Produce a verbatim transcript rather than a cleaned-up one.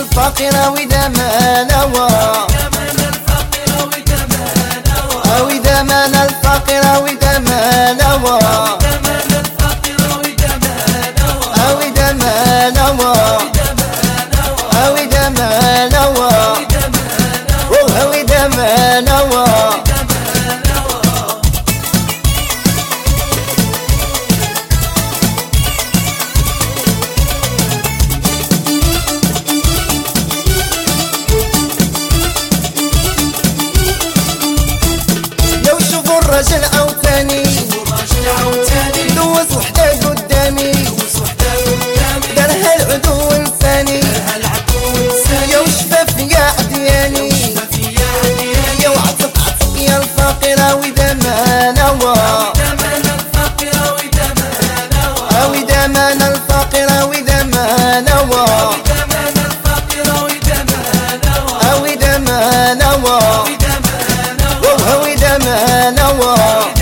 الفقير وإذا ما نوى أو إذا مان الفقير وإذا ما نوى أو إذا ما نوى أو إذا ما نوى أو إذا ما نوى رجل أو ثاني دوز وحدة قدامي دارها العدو الثاني يا وشفاف يا عدياني يا وعطف عطف يا الفقيرة وإذا ما نوى أو إذا مان الفقيرة وإذا ما نوى أو إذا ما نوى أو إذا ما نوى